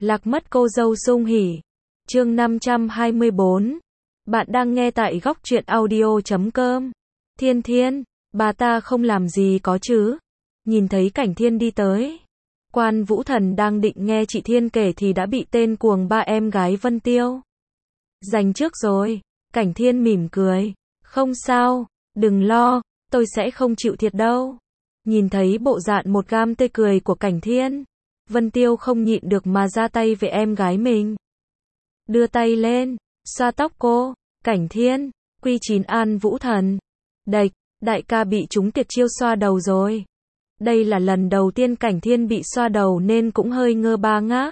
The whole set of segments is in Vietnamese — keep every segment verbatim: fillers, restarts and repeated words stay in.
Lạc mất cô dâu sung hỉ. Chương năm trăm hai mươi bốn. Bạn đang nghe tại góc truyện audio chấm com. Thiên Thiên, bà ta không làm gì có chứ? Nhìn thấy Cảnh Thiên đi tới. Quan Vũ Thần đang định nghe chị Thiên kể thì đã bị tên cuồng ba em gái Vân Tiêu giành trước rồi. Cảnh Thiên mỉm cười. Không sao, đừng lo, tôi sẽ không chịu thiệt đâu. Nhìn thấy bộ dạng một gam tê cười của Cảnh Thiên, Vân Tiêu không nhịn được mà ra tay với em gái mình. Đưa tay lên, xoa tóc cô. Cảnh Thiên, Quy chín An Vũ Thần. Đạch, đại ca bị trúng tuyệt chiêu xoa đầu rồi. Đây là lần đầu tiên Cảnh Thiên bị xoa đầu nên cũng hơi ngơ ba ngác.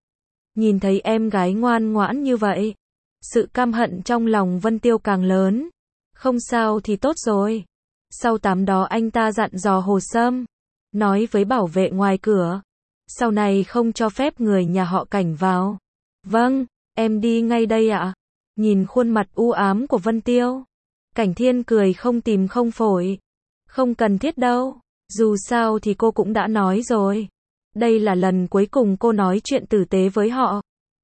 Nhìn thấy em gái ngoan ngoãn như vậy, sự căm hận trong lòng Vân Tiêu càng lớn. Không sao thì tốt rồi. Sau tắm đó anh ta dặn dò Hồ Sâm, nói với bảo vệ ngoài cửa, sau này không cho phép người nhà họ Cảnh vào. Vâng, em đi ngay đây ạ. Nhìn khuôn mặt u ám của Vân Tiêu, Cảnh Thiên cười không tìm không phổi. Không cần thiết đâu, dù sao thì cô cũng đã nói rồi. Đây là lần cuối cùng cô nói chuyện tử tế với họ.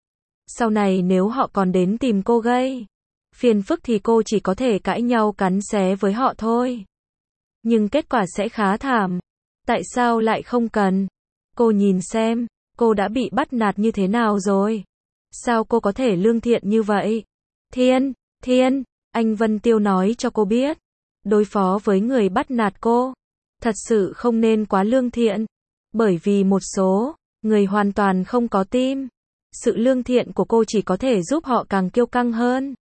Sau này nếu họ còn đến tìm cô gây phiền phức thì cô chỉ có thể cãi nhau cắn xé với họ thôi. Nhưng kết quả sẽ khá thảm. Tại sao lại không cần? Cô nhìn xem, cô đã bị bắt nạt như thế nào rồi? Sao cô có thể lương thiện như vậy? Thiên, Thiên, anh Vân Tiêu nói cho cô biết, đối phó với người bắt nạt cô, thật sự không nên quá lương thiện. Bởi vì một số người hoàn toàn không có tim. Sự lương thiện của cô chỉ có thể giúp họ càng kiêu căng hơn.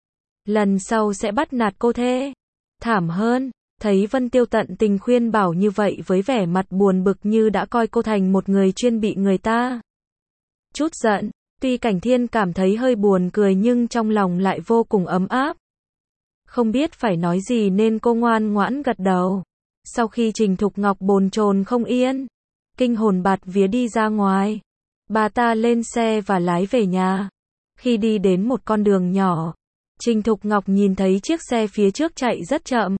Lần sau sẽ bắt nạt cô thế thảm hơn. Thấy Vân Tiêu tận tình khuyên bảo như vậy với vẻ mặt buồn bực như đã coi cô thành một người chuyên bị người ta chút giận. Tuy Cảnh Thiên cảm thấy hơi buồn cười nhưng trong lòng lại vô cùng ấm áp. Không biết phải nói gì nên cô ngoan ngoãn gật đầu. Sau khi Trình Thục Ngọc bồn chồn không yên, kinh hồn bạt vía đi ra ngoài, bà ta lên xe và lái về nhà. Khi đi đến một con đường nhỏ, Trình Thục Ngọc nhìn thấy chiếc xe phía trước chạy rất chậm.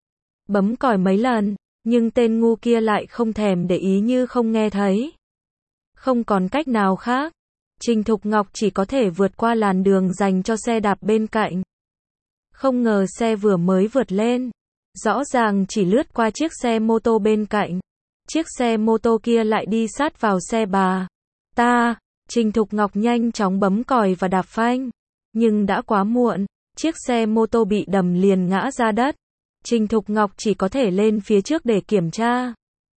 Bấm còi mấy lần, nhưng tên ngu kia lại không thèm để ý như không nghe thấy. Không còn cách nào khác, Trình Thục Ngọc chỉ có thể vượt qua làn đường dành cho xe đạp bên cạnh. Không ngờ xe vừa mới vượt lên, rõ ràng chỉ lướt qua chiếc xe mô tô bên cạnh. Chiếc xe mô tô kia lại đi sát vào xe bà ta. Trình Thục Ngọc nhanh chóng bấm còi và đạp phanh, nhưng đã quá muộn, chiếc xe mô tô bị đầm liền ngã ra đất. Trình Thục Ngọc chỉ có thể lên phía trước để kiểm tra.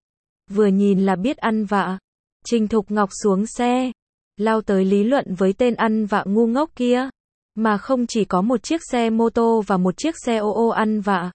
Vừa nhìn là biết ăn vạ. Trình Thục Ngọc xuống xe, lao tới lý luận với tên ăn vạ ngu ngốc kia. Mà không chỉ có một chiếc xe mô tô và một chiếc xe ô ô ăn vạ.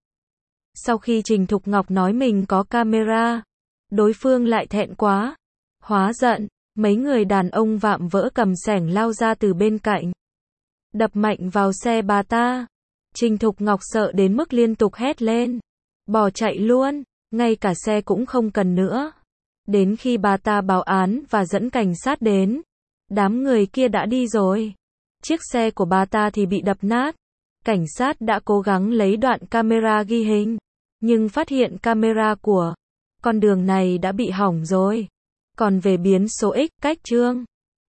Sau khi Trình Thục Ngọc nói mình có camera, đối phương lại thẹn quá, hóa giận. Mấy người đàn ông vạm vỡ cầm xẻng lao ra từ bên cạnh, đập mạnh vào xe bà ta. Trình Thục Ngọc sợ đến mức liên tục hét lên, bỏ chạy luôn, ngay cả xe cũng không cần nữa. Đến khi bà ta báo án và dẫn cảnh sát đến, đám người kia đã đi rồi. Chiếc xe của bà ta thì bị đập nát. Cảnh sát đã cố gắng lấy đoạn camera ghi hình, nhưng phát hiện camera của con đường này đã bị hỏng rồi. Còn về biến số X cách chương